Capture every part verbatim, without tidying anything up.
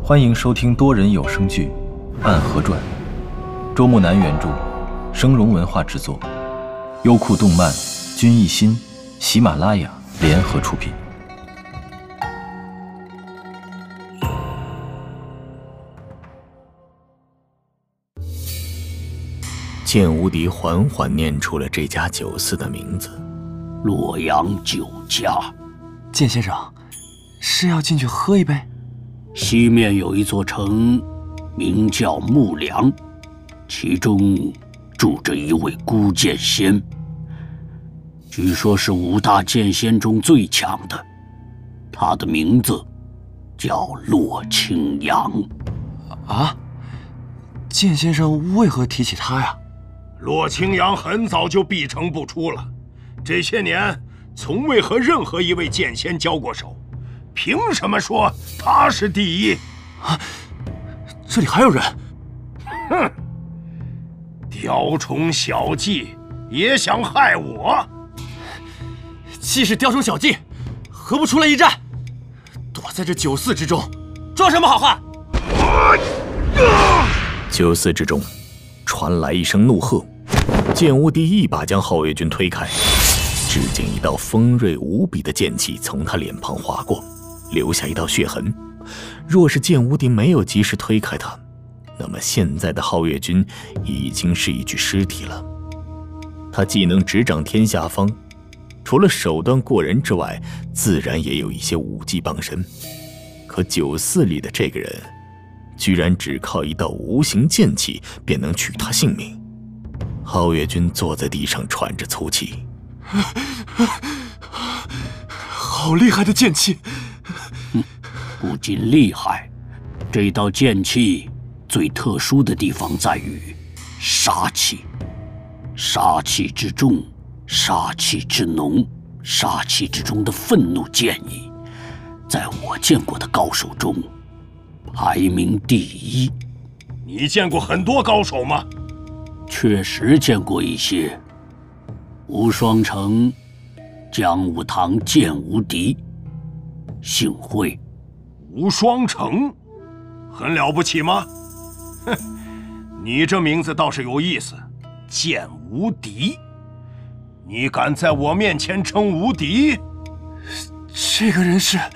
欢迎收听多人有声剧《暗河传》，周木南原著，声荣文化制作，优酷动漫、君艺心、喜马拉雅联合出品。 剑无敌缓缓念出了这家酒肆的名字： 洛阳酒家。 剑先生，是要进去喝一杯？ 西面有一座城，名叫木梁，其中住着一位孤剑仙，据说是五大剑仙中最强的。他的名字叫洛清扬。 啊？剑先生为何提起他呀？ 洛清扬很早就闭城不出了，这些年从未和任何一位剑仙交过手，凭什么说他是第一？ 啊！这里还有人！ 哼！雕虫小技也想害我？ 既是雕虫小技，何不出来一战？躲在这酒肆之中，装什么好汉？ 酒肆之中传来一声怒喝，剑无敌一把将皓月君推开，只见一道锋锐无比的剑气从他脸庞划过，留下一道血痕。若是剑无敌没有及时推开他，那么现在的皓月君已经是一具尸体了。他既能执掌天下方，除了手段过人之外，自然也有一些武技傍身。可酒肆里的这个人，居然只靠一道无形剑气便能取他性命。皓月君坐在地上喘着粗气， 好厉害的剑气！ 嗯，不仅厉害，这道剑气最特殊的地方在于杀气。杀气之重，杀气之浓，杀气之中的愤怒剑意，在我见过的高手中排名第一。 你见过很多高手吗？ 确实见过一些。无双城江武堂剑无敌，幸会。 无双城，很了不起吗？哼，你这名字倒是有意思，剑无敌。你敢在我面前称无敌？ 这个人是……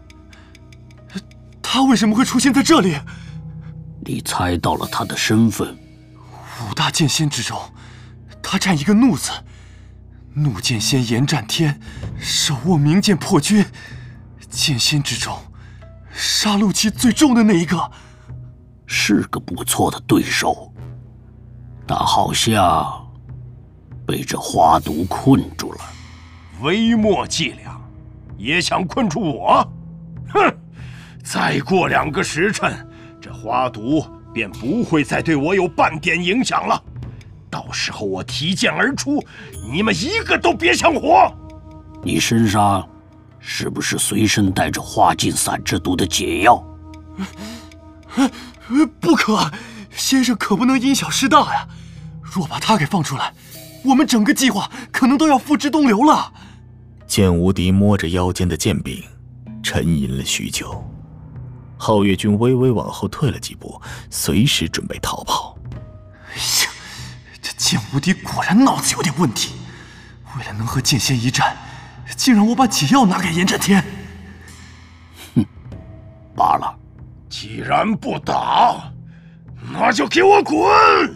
他为什么会出现在这里？ 你猜到了他的身份。 五大剑仙之中，他占一个怒字。怒剑仙严战天，手握明剑破军，剑仙之中杀戮气最重的那一个。 是个不错的对手，但好像被这花毒困住了。 微末伎俩，也想困住我？哼！再过两个时辰，这花毒便不会再对我有半点影响了。到时候我提剑而出，你们一个都别想活！ 你身上是不是随身带着花尽散之毒的解药？ 不可，先生可不能因小失大呀！若把他给放出来，我们整个计划可能都要付之东流了。 剑无敌摸着腰间的剑柄，沉吟了许久。皓月君微微往后退了几步，随时准备逃跑。 哎呀，这剑无敌果然脑子有点问题。为了能和剑仙一战，竟让我把解药拿给严战天。 哼，罢了。 既然不打，那就给我滚！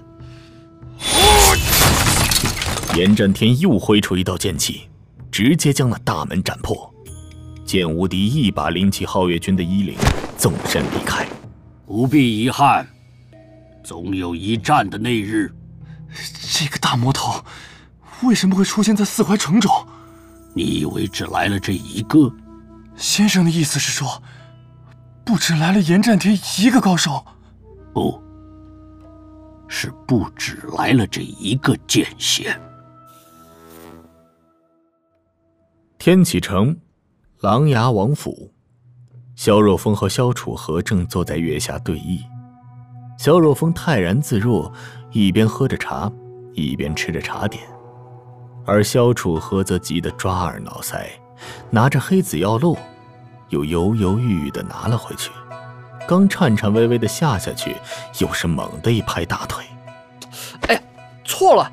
严战天又挥出一道剑气，直接将那大门斩破。剑无敌一把拎起皓月君的衣领，纵身离开。 不必遗憾，总有一战的那日。 这个大魔头为什么会出现在四怀城中？ 你以为只来了这一个？ 先生的意思是说，不只来了严战天一个高手？ 不，是不只来了这一个剑仙。 天启城琅琊王府，萧若风和萧楚河正坐在月下对弈。萧若风泰然自若，一边喝着茶，一边吃着茶点，而萧楚河则急得抓耳挠腮，拿着黑子药漏，又犹犹豫豫地拿了回去。 刚颤颤巍巍地下下去，又是猛地一拍大腿。 哎呀，错了！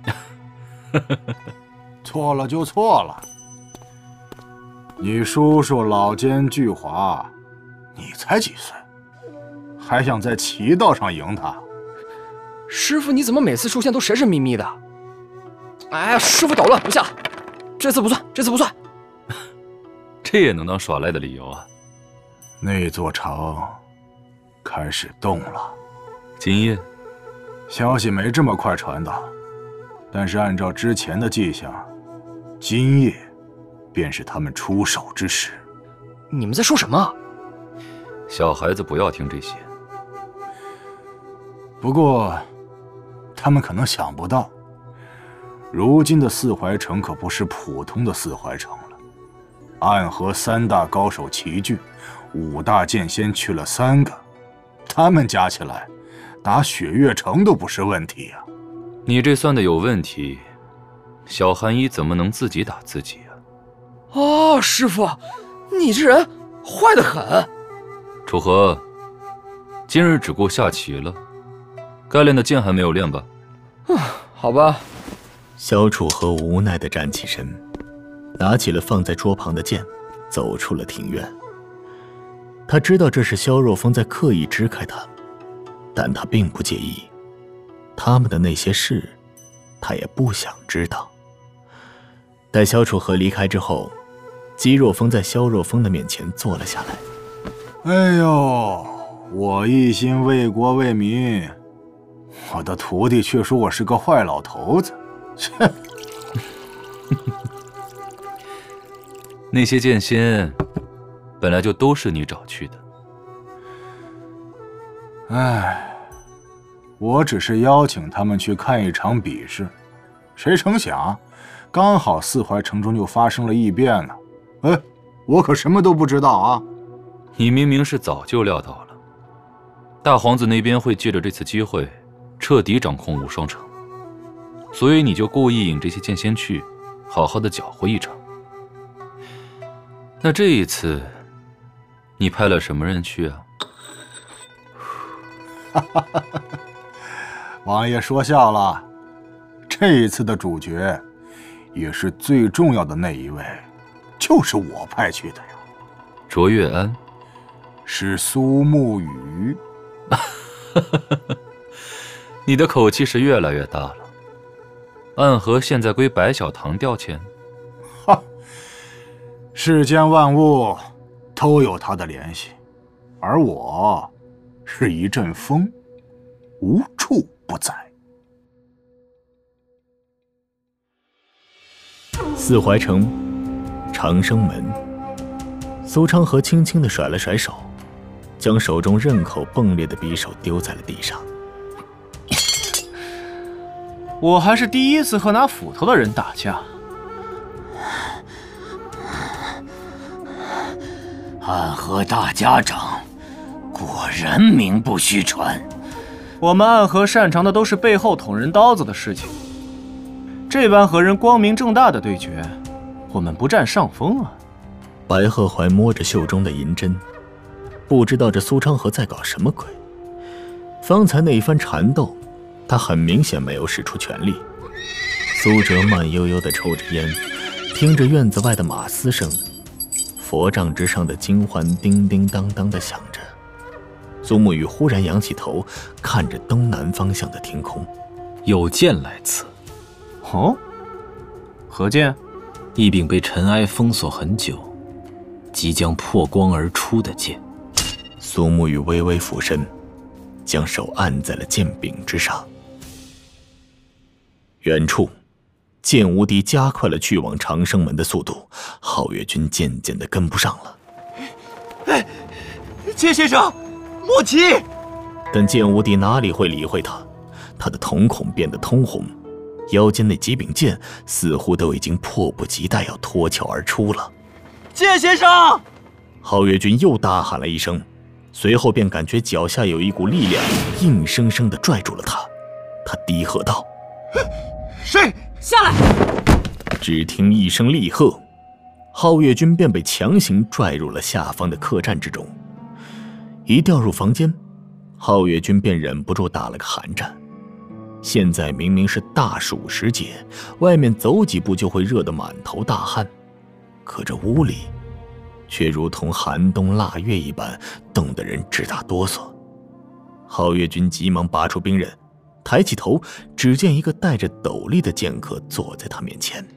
错了就错了。你叔叔老奸巨猾，你才几岁，还想在棋道上赢他？ 师傅，你怎么每次出现都神神秘秘的？哎呀，师傅捣乱，不下，这次不算，这次不算。 这也能当耍赖的理由啊？ 那座城开始动了。 今夜， 消息没这么快传到，但是按照之前的迹象，今夜便是他们出手之时。 你们在说什么？ 小孩子不要听这些。 不过，他们可能想不到，如今的四怀城可不是普通的四怀城了。暗河三大高手齐聚，五大剑仙去了三个，他们加起来，打雪月城都不是问题啊！ 你这算的有问题，小寒衣怎么能自己打自己啊？ 哦，师傅，你这人坏得很。 楚河，今日只顾下棋了，该练的剑还没有练吧？ 嗯，好吧。 萧楚河无奈地站起身，拿起了放在桌旁的剑，走出了庭院。他知道这是萧若风在刻意支开他，但他并不介意。他们的那些事，他也不想知道。待萧楚河离开之后，姬若风在萧若风的面前坐了下来。 哎呦，我一心为国为民，我的徒弟却说我是个坏老头子，切！ 那些剑仙本来就都是你找去的。 唉，我只是邀请他们去看一场比试，谁成想，刚好四怀城中就发生了异变了。哎，我可什么都不知道啊！ 你明明是早就料到了，大皇子那边会借着这次机会彻底掌控无双城，所以你就故意引这些剑仙去，好好的搅和一场。那这一次，你派了什么人去啊？ 王爷说笑了，这一次的主角，也是最重要的那一位，就是我派去的呀。 卓越安， 是苏沐雨。 你的口气是越来越大了。暗河现在归白小堂调遣。 哈，世间万物都有它的联系，而我是一阵风，无处不在。 四怀城，长生门。苏昌河轻轻地甩了甩手，将手中刃口迸裂的匕首丢在了地上。 我还是第一次和拿斧头的人打架。 暗河大家长，果然名不虚传。 我们暗河擅长的都是背后捅人刀子的事情，这般和人光明正大的对决，我们不占上风啊。 白鹤怀摸着袖中的银针，不知道这苏昌河在搞什么鬼。方才那一番缠斗，他很明显没有使出全力。苏哲慢悠悠地抽着烟，听着院子外的马嘶声，佛杖之上的金环叮叮当当地响着。苏沐雨忽然仰起头，看着东南方向的天空。 有剑来此。 哦，何剑？ 一柄被尘埃封锁很久，即将破光而出的剑。 苏沐雨微微俯身，将手按在了剑柄之上。远处，剑无敌加快了去往长生门的速度，皓月君渐渐地跟不上了。 哎，剑先生，莫急！ 但剑无敌哪里会理会他？他的瞳孔变得通红，腰间那几柄剑似乎都已经迫不及待要脱壳而出了。 剑先生！ 皓月君又大喊了一声，随后便感觉脚下有一股力量硬生生地拽住了他。他低喝道：“ 谁？ 下来！” 只听一声厉喝，皓月君便被强行拽入了下方的客栈之中。 一掉入房间，皓月君便忍不住打了个寒战。现在明明是大暑时节，外面走几步就会热得满头大汗，可这屋里却如同寒冬腊月一般，冻得人直打哆嗦。皓月君急忙拔出兵刃，抬起头，只见一个戴着斗笠的剑客坐在他面前。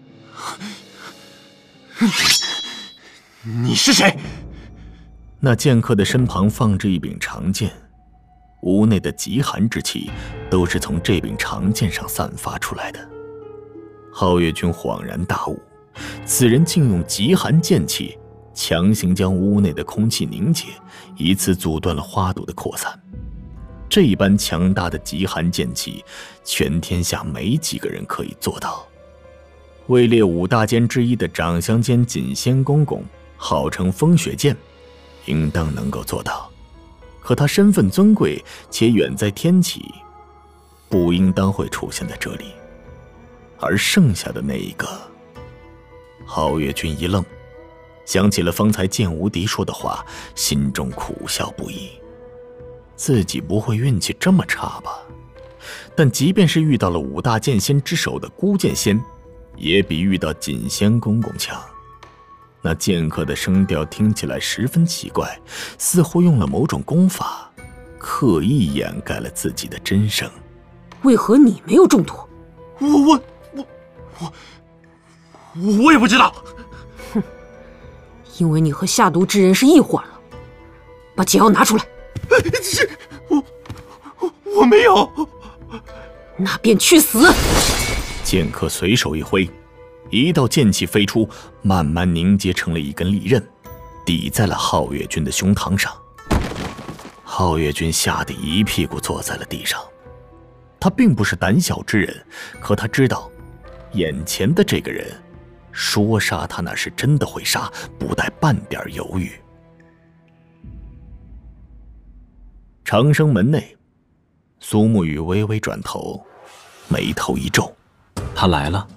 你是谁？ 那剑客的身旁放着一柄长剑，屋内的极寒之气都是从这柄长剑上散发出来的。皓月君恍然大悟，此人竟用极寒剑气强行将屋内的空气凝结，以此阻断了花毒的扩散。这般强大的极寒剑气，全天下没几个人可以做到。位列五大监之一的掌香监锦仙公公，号称风雪剑，应当能够做到。可他身份尊贵，且远在天启，不应当会出现在这里。而剩下的那一个，皓月君一愣，想起了方才剑无敌说的话，心中苦笑不已。自己不会运气这么差吧？但即便是遇到了五大剑仙之首的孤剑仙，也比遇到锦仙公公强。那剑客的声调听起来十分奇怪，似乎用了某种功法，刻意掩盖了自己的真声。 为何你没有中毒？ 我我我我我也不知道。 哼，因为你和下毒之人是一伙了。把解药拿出来。 是，我我我没有。 那便去死！ 剑客随手一挥，一道剑气飞出，慢慢凝结成了一根利刃，抵在了皓月君的胸膛上。皓月君吓得一屁股坐在了地上。他并不是胆小之人，可他知道，眼前的这个人，说杀他那是真的会杀，不带半点犹豫。长生门内，苏沐雨微微转头，眉头一皱。 他来了。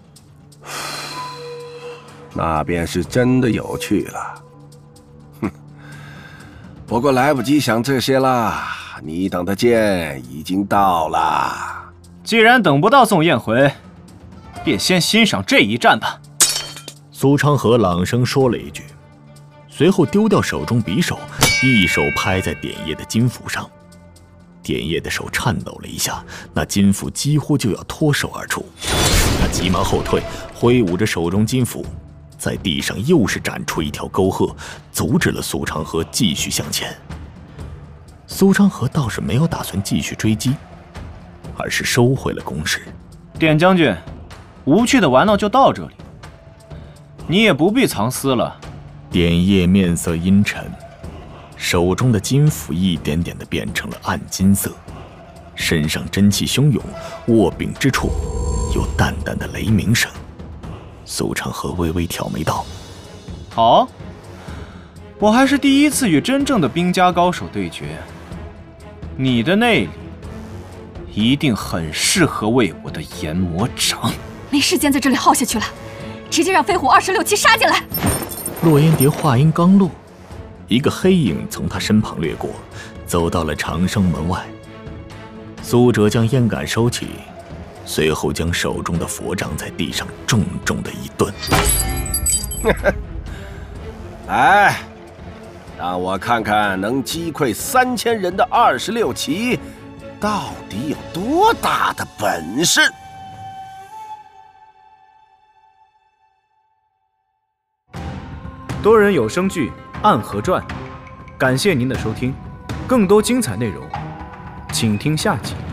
那便是真的有趣了。哼，不过来不及想这些啦，你等的剑已经到了。 既然等不到宋燕回，便先欣赏这一战吧。 苏昌河朗声说了一句，随后丢掉手中匕首，一手拍在点叶的金斧上。点叶的手颤抖了一下，那金斧几乎就要脱手而出。他急忙后退，挥舞着手中金斧，在地上又是斩出一条沟壑，阻止了苏昌河继续向前。苏昌河倒是没有打算继续追击，而是收回了攻势。 点将军，无趣的玩闹就到这里，你也不必藏私了。 点叶面色阴沉，手中的金斧一点点地变成了暗金色，身上真气汹涌，握柄之处有淡淡的雷鸣声。苏长河微微挑眉道： 好，我还是第一次与真正的兵家高手对决，你的内力一定很适合为我的研魔掌。 没时间在这里耗下去了，直接让飞虎二十六期杀进来。 洛烟蝶话音刚落，一个黑影从他身旁掠过，走到了长生门外。苏哲将烟杆收起，随后将手中的佛杖在地上重重的一顿。 来，让我看看能击溃三千人的二十六骑到底有多大的本事。 多人有声剧《暗河传》，感谢您的收听，更多精彩内容，请听下集。